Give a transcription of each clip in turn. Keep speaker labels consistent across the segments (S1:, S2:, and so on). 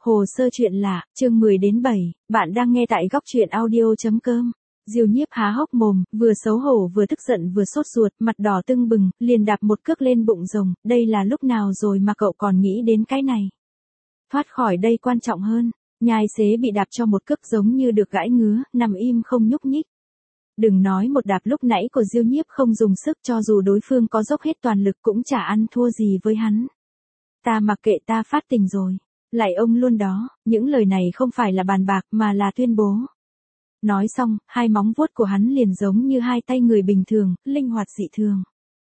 S1: Hồ sơ chuyện lạ, chương 10 đến 7, bạn đang nghe tại góc truyện audio.com. Diêu Nhiếp há hốc mồm, vừa xấu hổ vừa tức giận vừa sốt ruột, mặt đỏ tưng bừng, liền đạp một cước lên bụng rồng, đây là lúc nào rồi mà cậu còn nghĩ đến cái này. Thoát khỏi đây quan trọng hơn, nhai xế bị đạp cho một cước giống như được gãi ngứa, nằm im không nhúc nhích. Đừng nói một đạp lúc nãy của Diêu Nhiếp không dùng sức, cho dù đối phương có dốc hết toàn lực cũng chả ăn thua gì với hắn. Ta mặc kệ, ta phát tình rồi. Lại ông luôn đó, những lời này không phải là bàn bạc mà là tuyên bố. Nói xong, hai móng vuốt của hắn liền giống như hai tay người bình thường, linh hoạt dị thường.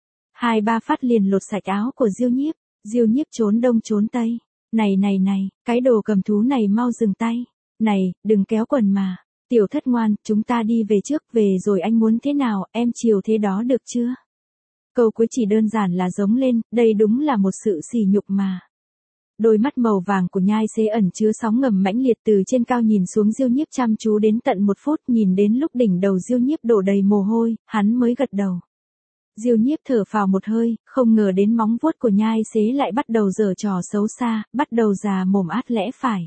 S1: 2-3 phát liền lột sạch áo của Diêu Nhiếp. Diêu Nhiếp trốn đông trốn tây. Này, cái đồ cầm thú này mau dừng tay. Này, đừng kéo quần mà. Tiểu thất ngoan, chúng ta đi về trước, về rồi anh muốn thế nào, em chiều thế đó được chưa? Câu cuối chỉ đơn giản là giống lên, đây đúng là một sự sỉ nhục mà. Đôi mắt màu vàng của nhai xế ẩn chứa sóng ngầm mãnh liệt, từ trên cao nhìn xuống Diêu Nhiếp chăm chú đến tận 1 phút, nhìn đến lúc đỉnh đầu Diêu Nhiếp đổ đầy mồ hôi, hắn mới gật đầu. Diêu Nhiếp thở phào một hơi, không ngờ đến móng vuốt của nhai xế lại bắt đầu giở trò xấu xa, bắt đầu già mồm át lẽ phải.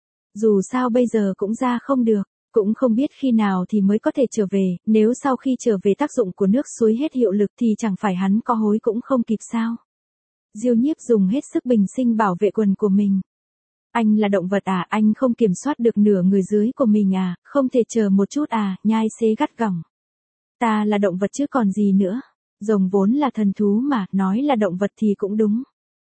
S1: Dù sao bây giờ cũng ra không được, cũng không biết khi nào thì mới có thể trở về, nếu sau khi trở về tác dụng của nước suối hết hiệu lực thì chẳng phải hắn có hối cũng không kịp sao. Diêu Nhiếp dùng hết sức bình sinh bảo vệ quần của mình. Anh là động vật à, anh không kiểm soát được nửa người dưới của mình à, không thể chờ một chút à, nhai xế gắt gỏng. Ta là động vật chứ còn gì nữa. Rồng vốn là thần thú mà, nói là động vật thì cũng đúng.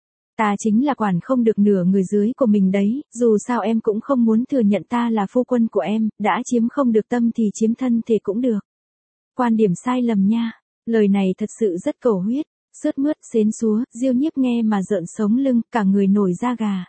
S1: Ta chính là quản không được nửa người dưới của mình đấy, dù sao em cũng không muốn thừa nhận ta là phu quân của em, đã chiếm không được tâm thì chiếm thân thể cũng được. Quan điểm sai lầm nha, lời này thật sự rất cầu huyết. Sướt mướt, xến xúa, Diêu Nhiếp nghe mà rợn sống lưng, cả người nổi da gà.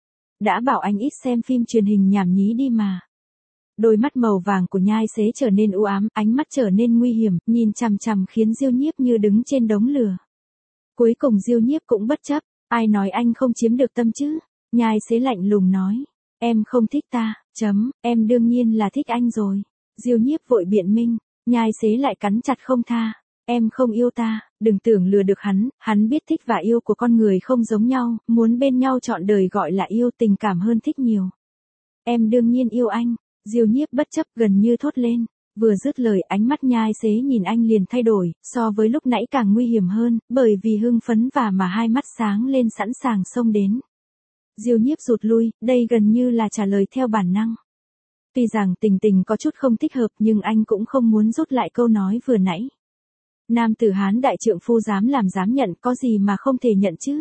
S1: Đã bảo anh ít xem phim truyền hình nhảm nhí đi mà. Đôi mắt màu vàng của nhai xế trở nên u ám, ánh mắt trở nên nguy hiểm, nhìn chằm chằm khiến Diêu Nhiếp như đứng trên đống lửa. Cuối cùng Diêu Nhiếp cũng bất chấp, ai nói anh không chiếm được tâm chứ? Nhai xế lạnh lùng nói, em không thích ta, em đương nhiên là thích anh rồi. Diêu Nhiếp vội biện minh, nhai xế lại cắn chặt không tha. Em không yêu ta, đừng tưởng lừa được hắn biết thích và yêu của con người không giống nhau, muốn bên nhau trọn đời gọi là yêu, tình cảm hơn thích nhiều. Em đương nhiên yêu anh, Diêu Nhiếp bất chấp gần như thốt lên, vừa dứt lời ánh mắt nhai xế nhìn anh liền thay đổi, so với lúc nãy càng nguy hiểm hơn, bởi vì hưng phấn và mà hai mắt sáng lên sẵn sàng xông đến. Diêu Nhiếp rụt lui, đây gần như là trả lời theo bản năng. Tuy rằng tình có chút không thích hợp nhưng anh cũng không muốn rút lại câu nói vừa nãy. Nam tử Hán đại trượng phu dám làm dám nhận, có gì mà không thể nhận chứ?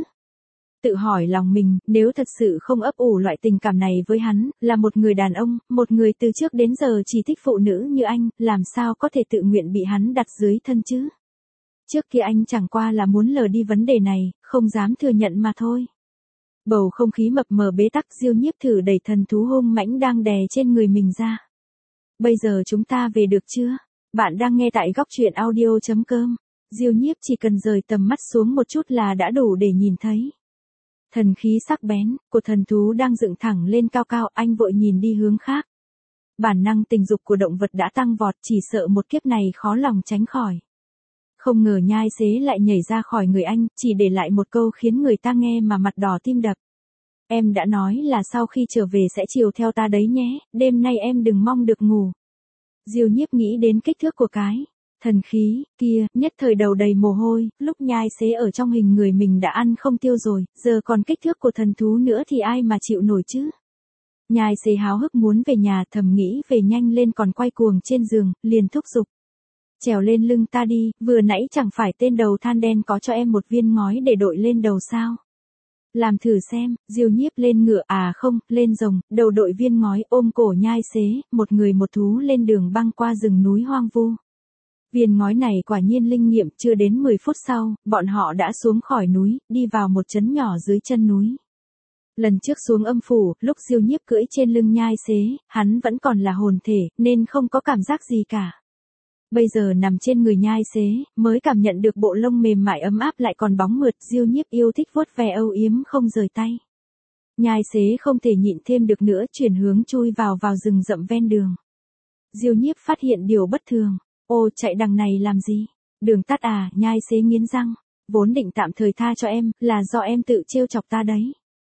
S1: Tự hỏi lòng mình, nếu thật sự không ấp ủ loại tình cảm này với hắn, là một người đàn ông, một người từ trước đến giờ chỉ thích phụ nữ như anh, làm sao có thể tự nguyện bị hắn đặt dưới thân chứ? Trước kia anh chẳng qua là muốn lờ đi vấn đề này, không dám thừa nhận mà thôi. Bầu không khí mập mờ bế tắc, Diêu Nhiếp thử đẩy thần thú hung mãnh đang đè trên người mình ra. Bây giờ chúng ta về được chưa? Bạn đang nghe tại góc truyện audio.com. Diêu Nhiếp chỉ cần rời tầm mắt xuống một chút là đã đủ để nhìn thấy. Thần khí sắc bén của thần thú đang dựng thẳng lên cao cao, anh vội nhìn đi hướng khác. Bản năng tình dục của động vật đã tăng vọt, chỉ sợ một kiếp này khó lòng tránh khỏi. Không ngờ nhai xế lại nhảy ra khỏi người anh, chỉ để lại một câu khiến người ta nghe mà mặt đỏ tim đập. Em đã nói là sau khi trở về sẽ chiều theo ta đấy nhé, đêm nay em đừng mong được ngủ. Diêu Nhiếp nghĩ đến kích thước của cái thần khí kia, nhất thời đầu đầy mồ hôi, lúc nhai xế ở trong hình người mình đã ăn không tiêu rồi, giờ còn kích thước của thần thú nữa thì ai mà chịu nổi chứ. Nhai xế háo hức muốn về nhà, thầm nghĩ về nhanh lên còn quay cuồng trên giường, liền thúc giục. Trèo lên lưng ta đi, vừa nãy chẳng phải tên đầu than đen có cho em một viên ngói để đội lên đầu sao? Làm thử xem. Diêu Nhiếp lên ngựa, à không, lên rồng, đầu đội viên ngói, ôm cổ nhai xế, một người một thú lên đường băng qua rừng núi hoang vu. Viên ngói này quả nhiên linh nghiệm, chưa đến 10 phút sau, bọn họ đã xuống khỏi núi, đi vào một trấn nhỏ dưới chân núi. Lần trước xuống âm phủ, lúc Diêu Nhiếp cưỡi trên lưng nhai xế, hắn vẫn còn là hồn thể, nên không có cảm giác gì cả. Bây giờ nằm trên người nhai xế, mới cảm nhận được bộ lông mềm mại ấm áp lại còn bóng mượt, Diêu Nhiếp yêu thích vuốt ve âu yếm không rời tay. Nhai xế không thể nhịn thêm được nữa, chuyển hướng chui vào rừng rậm ven đường. Diêu Nhiếp phát hiện điều bất thường. Ô, chạy đằng này làm gì? Đường tắt à? Nhai xế nghiến răng. Vốn định tạm thời tha cho em, là do em tự trêu chọc ta đấy.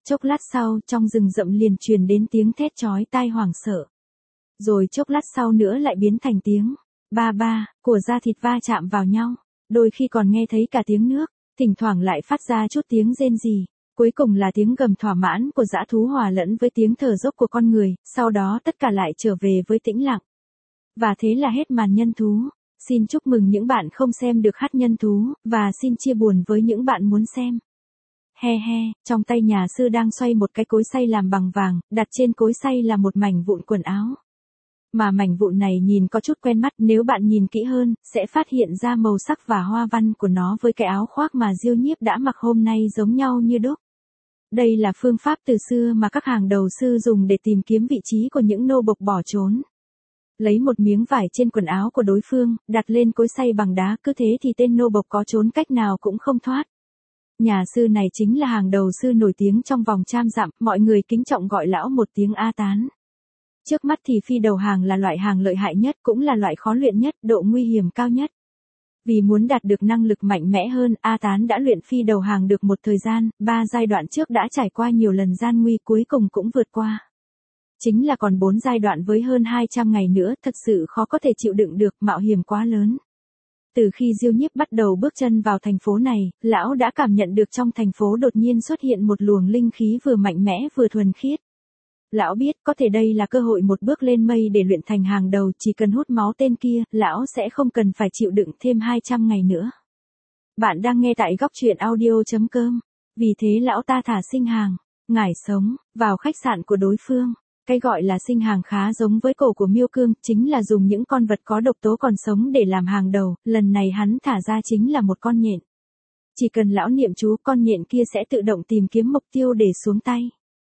S1: Chốc lát sau, trong rừng rậm liền truyền đến tiếng thét chói tai hoảng sợ. Rồi chốc lát sau nữa lại biến thành tiếng ba ba của da thịt va chạm vào nhau, đôi khi còn nghe thấy cả tiếng nước, thỉnh thoảng lại phát ra chút tiếng rên rỉ. Cuối cùng là tiếng gầm thỏa mãn của dã thú hòa lẫn với tiếng thở dốc của con người, sau đó tất cả lại trở về với tĩnh lặng. Và thế là hết màn nhân thú. Xin chúc mừng những bạn không xem được hát nhân thú, và xin chia buồn với những bạn muốn xem. He he, trong tay nhà sư đang xoay một cái cối xay làm bằng vàng, đặt trên cối xay là một mảnh vụn quần áo. Mà mảnh vụn này nhìn có chút quen mắt, nếu bạn nhìn kỹ hơn, sẽ phát hiện ra màu sắc và hoa văn của nó với cái áo khoác mà Diêu Nhiếp đã mặc hôm nay giống nhau như đúc. Đây là phương pháp từ xưa mà các hàng đầu sư dùng để tìm kiếm vị trí của những nô bộc bỏ trốn. Lấy một miếng vải trên quần áo của đối phương, đặt lên cối xay bằng đá, cứ thế thì tên nô bộc có trốn cách nào cũng không thoát. Nhà sư này chính là hàng đầu sư nổi tiếng trong vòng trăm dặm, mọi người kính trọng gọi lão một tiếng A Tán. Trước mắt thì phi đầu hàng là loại hàng lợi hại nhất, cũng là loại khó luyện nhất, độ nguy hiểm cao nhất. Vì muốn đạt được năng lực mạnh mẽ hơn, A Tán đã luyện phi đầu hàng được một thời gian, 3 giai đoạn trước đã trải qua nhiều lần gian nguy, cuối cùng cũng vượt qua. Chính là còn 4 giai đoạn với hơn 200 ngày nữa, thật sự khó có thể chịu đựng được, mạo hiểm quá lớn. Từ khi Diêu Nhiếp bắt đầu bước chân vào thành phố này, lão đã cảm nhận được trong thành phố đột nhiên xuất hiện một luồng linh khí vừa mạnh mẽ vừa thuần khiết. Lão biết có thể đây là cơ hội một bước lên mây để luyện thành hàng đầu, chỉ cần hút máu tên kia, lão sẽ không cần phải chịu đựng thêm 200 ngày nữa. Bạn đang nghe tại góc truyện audio.com. Vì thế lão ta thả sinh hàng, ngải sống, vào khách sạn của đối phương. Cái gọi là sinh hàng khá giống với cổ của Miêu Cương, chính là dùng những con vật có độc tố còn sống để làm hàng đầu, lần này hắn thả ra chính là một con nhện. Chỉ cần lão niệm chú, con nhện kia sẽ tự động tìm kiếm mục tiêu để xuống tay.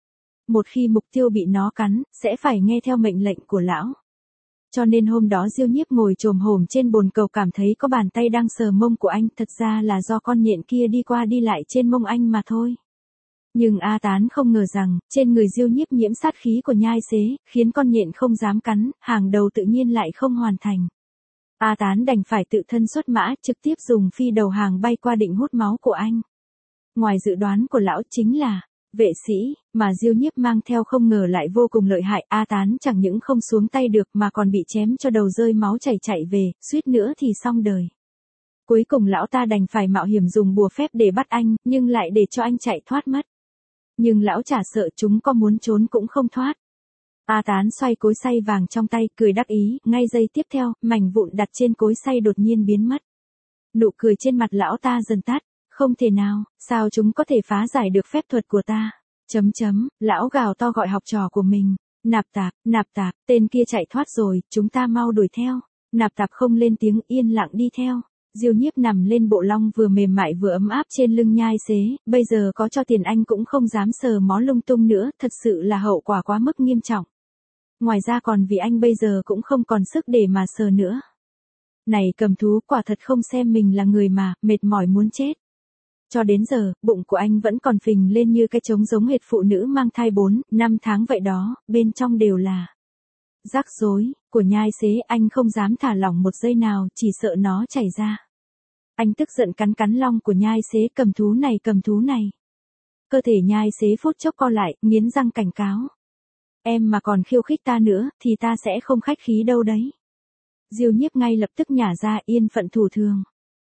S1: Một khi mục tiêu bị nó cắn, sẽ phải nghe theo mệnh lệnh của lão. Cho nên hôm đó Diêu Nhiếp ngồi chồm hổm trên bồn cầu cảm thấy có bàn tay đang sờ mông của anh, thật ra là do con nhện kia đi qua đi lại trên mông anh mà thôi. Nhưng A Tán không ngờ rằng, trên người Diêu Nhiếp nhiễm sát khí của nhai xế, khiến con nhện không dám cắn, hàng đầu tự nhiên lại không hoàn thành. A Tán đành phải tự thân xuất mã, trực tiếp dùng phi đầu hàng bay qua định hút máu của anh. Ngoài dự đoán của lão chính là vệ sĩ, mà Diêu Nhiếp mang theo không ngờ lại vô cùng lợi hại. A Tán chẳng những không xuống tay được mà còn bị chém cho đầu rơi máu chảy chạy về, suýt nữa thì xong đời. Cuối cùng lão ta đành phải mạo hiểm dùng bùa phép để bắt anh, nhưng lại để cho anh chạy thoát mất. Nhưng lão chả sợ, chúng có muốn trốn cũng không thoát. A Tán xoay cối xay vàng trong tay, cười đắc ý, ngay giây tiếp theo, mảnh vụn đặt trên cối xay đột nhiên biến mất. Nụ cười trên mặt lão ta dần tắt, không thể nào, sao chúng có thể phá giải được phép thuật của ta? Lão gào to gọi học trò của mình, nạp tạp, tên kia chạy thoát rồi, chúng ta mau đuổi theo. Nạp tạp không lên tiếng, yên lặng đi theo. Diêu Nhiếp nằm lên bộ long vừa mềm mại vừa ấm áp trên lưng nhai xế, bây giờ có cho tiền anh cũng không dám sờ mó lung tung nữa, thật sự là hậu quả quá mức nghiêm trọng. Ngoài ra còn vì anh bây giờ cũng không còn sức để mà sờ nữa. Này cầm thú, quả thật không xem mình là người mà, mệt mỏi muốn chết. Cho đến giờ, bụng của anh vẫn còn phình lên như cái trống giống hệt phụ nữ mang thai 4-5 tháng vậy đó, bên trong đều là rắc rối của nhai xế, anh không dám thả lỏng một giây nào, chỉ sợ nó chảy ra. Anh tức giận cắn long của nhai xế, cầm thú này. Cơ thể nhai xế phút chốc co lại, nghiến răng cảnh cáo. Em mà còn khiêu khích ta nữa, thì ta sẽ không khách khí đâu đấy. Diêu Nhiếp ngay lập tức nhả ra, yên phận thủ thường.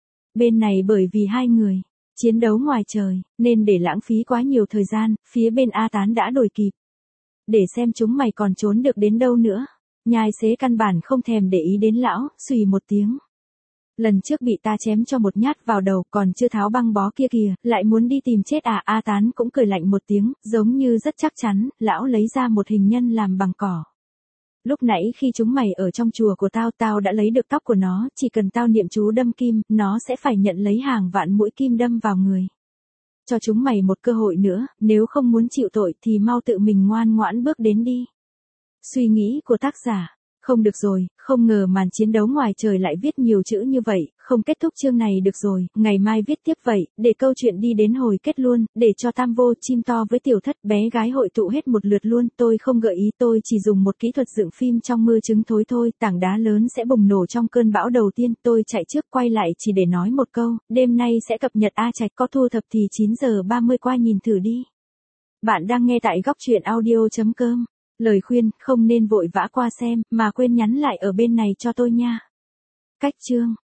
S1: Bên này bởi vì hai người chiến đấu ngoài trời, nên để lãng phí quá nhiều thời gian, phía bên A Tán đã đuổi kịp. Để xem chúng mày còn trốn được đến đâu nữa. Nhai xế căn bản không thèm để ý đến lão, xùy một tiếng. Lần trước bị ta chém cho một nhát vào đầu, còn chưa tháo băng bó kia kìa, lại muốn đi tìm chết à? A Tán cũng cười lạnh một tiếng, giống như rất chắc chắn, lão lấy ra một hình nhân làm bằng cỏ. Lúc nãy khi chúng mày ở trong chùa của tao đã lấy được tóc của nó, chỉ cần tao niệm chú đâm kim, nó sẽ phải nhận lấy hàng vạn mũi kim đâm vào người. Cho chúng mày một cơ hội nữa, nếu không muốn chịu tội thì mau tự mình ngoan ngoãn bước đến đi. Suy nghĩ của tác giả. Không được rồi, không ngờ màn chiến đấu ngoài trời lại viết nhiều chữ như vậy, không kết thúc chương này được rồi, ngày mai viết tiếp vậy, để câu chuyện đi đến hồi kết luôn, để cho tam vô, chim to với tiểu thất bé gái hội tụ hết một lượt luôn, tôi không gợi ý, tôi chỉ dùng một kỹ thuật dựng phim trong mưa trứng thối thôi, tảng đá lớn sẽ bùng nổ trong cơn bão đầu tiên, tôi chạy trước quay lại chỉ để nói một câu, đêm nay sẽ cập nhật A Trạch, có thu thập thì 9:30 qua nhìn thử đi. Bạn đang nghe tại góc truyện audio.com. Lời khuyên, không nên vội vã qua xem, mà quên nhắn lại ở bên này cho tôi nha. Cách chương.